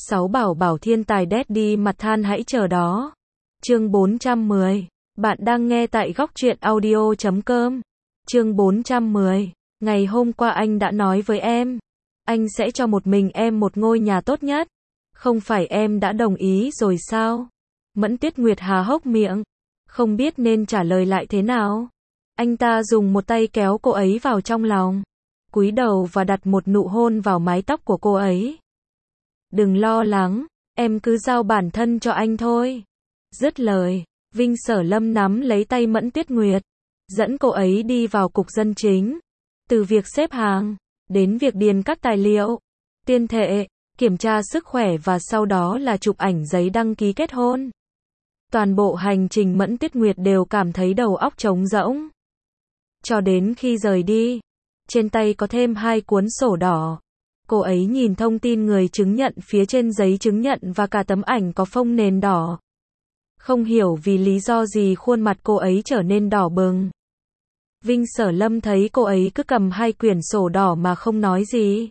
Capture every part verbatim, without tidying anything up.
Sáu bảo bảo thiên tài Daddy mặt than hãy chờ đó. Chương bốn trăm mười. Bạn đang nghe tại góc truyện audio chấm com. Chương bốn trăm mười. Ngày hôm qua anh đã nói với em, anh sẽ cho một mình em một ngôi nhà tốt nhất. Không phải em đã đồng ý rồi sao? Mẫn Tuyết Nguyệt há hốc miệng, không biết nên trả lời lại thế nào. Anh ta dùng một tay kéo cô ấy vào trong lòng, cúi đầu và đặt một nụ hôn vào mái tóc của cô ấy. Đừng lo lắng, em cứ giao bản thân cho anh thôi. Dứt lời, Vinh Sở Lâm nắm lấy tay Mẫn Tuyết Nguyệt, dẫn cô ấy đi vào cục dân chính. Từ việc xếp hàng, đến việc điền các tài liệu, tuyên thệ, kiểm tra sức khỏe và sau đó là chụp ảnh giấy đăng ký kết hôn. Toàn bộ hành trình Mẫn Tuyết Nguyệt đều cảm thấy đầu óc trống rỗng. Cho đến khi rời đi, trên tay có thêm hai cuốn sổ đỏ. Cô ấy nhìn thông tin người chứng nhận phía trên giấy chứng nhận và cả tấm ảnh có phông nền đỏ. Không hiểu vì lý do gì khuôn mặt cô ấy trở nên đỏ bừng. Vinh Sở Lâm thấy cô ấy cứ cầm hai quyển sổ đỏ mà không nói gì.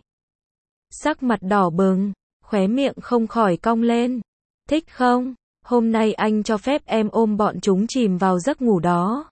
Sắc mặt đỏ bừng, khóe miệng không khỏi cong lên. Thích không? Hôm nay anh cho phép em ôm bọn chúng chìm vào giấc ngủ đó.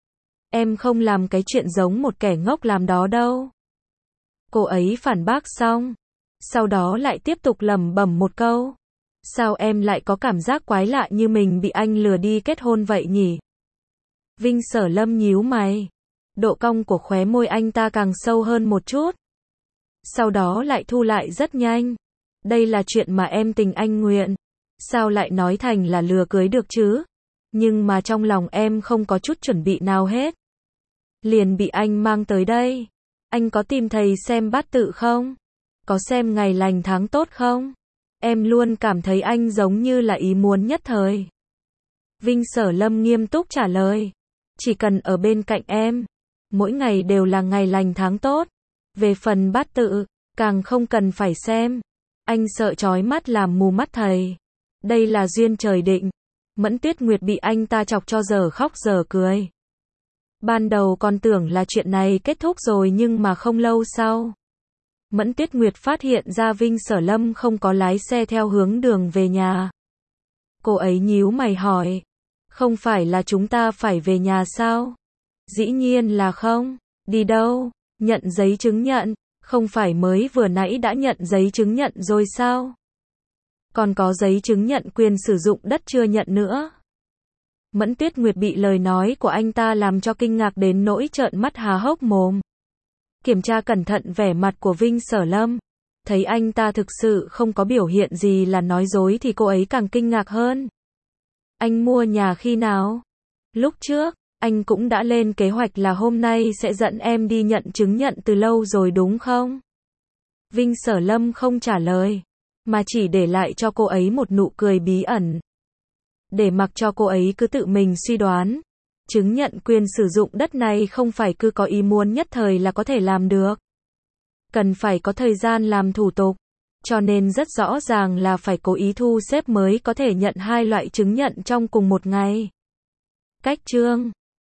Em không làm cái chuyện giống một kẻ ngốc làm đó đâu. Cô ấy phản bác xong, sau đó lại tiếp tục lẩm bẩm một câu. Sao em lại có cảm giác quái lạ như mình bị anh lừa đi kết hôn vậy nhỉ? Vinh Sở Lâm nhíu mày. Độ cong của khóe môi anh ta càng sâu hơn một chút. Sau đó lại thu lại rất nhanh. Đây là chuyện mà em tình anh nguyện. Sao lại nói thành là lừa cưới được chứ? Nhưng mà trong lòng em không có chút chuẩn bị nào hết. Liền bị anh mang tới đây. Anh có tìm thầy xem bát tự không? Có xem ngày lành tháng tốt không? Em luôn cảm thấy anh giống như là ý muốn nhất thời. Vinh Sở Lâm nghiêm túc trả lời. Chỉ cần ở bên cạnh em, mỗi ngày đều là ngày lành tháng tốt. Về phần bát tự, càng không cần phải xem. Anh sợ chói mắt làm mù mắt thầy. Đây là duyên trời định. Mẫn Tuyết Nguyệt bị anh ta chọc cho giờ khóc giờ cười. Ban đầu còn tưởng là chuyện này kết thúc rồi nhưng mà không lâu sau, Mẫn Tuyết Nguyệt phát hiện ra Vinh Sở Lâm không có lái xe theo hướng đường về nhà. Cô ấy nhíu mày hỏi, không phải là chúng ta phải về nhà sao? Dĩ nhiên là không. Đi đâu? Nhận giấy chứng nhận, không phải mới vừa nãy đã nhận giấy chứng nhận rồi sao? Còn có giấy chứng nhận quyền sử dụng đất chưa nhận nữa. Mẫn Tuyết Nguyệt bị lời nói của anh ta làm cho kinh ngạc đến nỗi trợn mắt há hốc mồm. Kiểm tra cẩn thận vẻ mặt của Vinh Sở Lâm, thấy anh ta thực sự không có biểu hiện gì là nói dối thì cô ấy càng kinh ngạc hơn. Anh mua nhà khi nào? Lúc trước, anh cũng đã lên kế hoạch là hôm nay sẽ dẫn em đi nhận chứng nhận từ lâu rồi đúng không? Vinh Sở Lâm không trả lời, mà chỉ để lại cho cô ấy một nụ cười bí ẩn. Để mặc cho cô ấy cứ tự mình suy đoán. Chứng nhận quyền sử dụng đất này không phải cứ có ý muốn nhất thời là có thể làm được. Cần phải có thời gian làm thủ tục. Cho nên rất rõ ràng là phải cố ý thu xếp mới có thể nhận hai loại chứng nhận trong cùng một ngày. Cách chương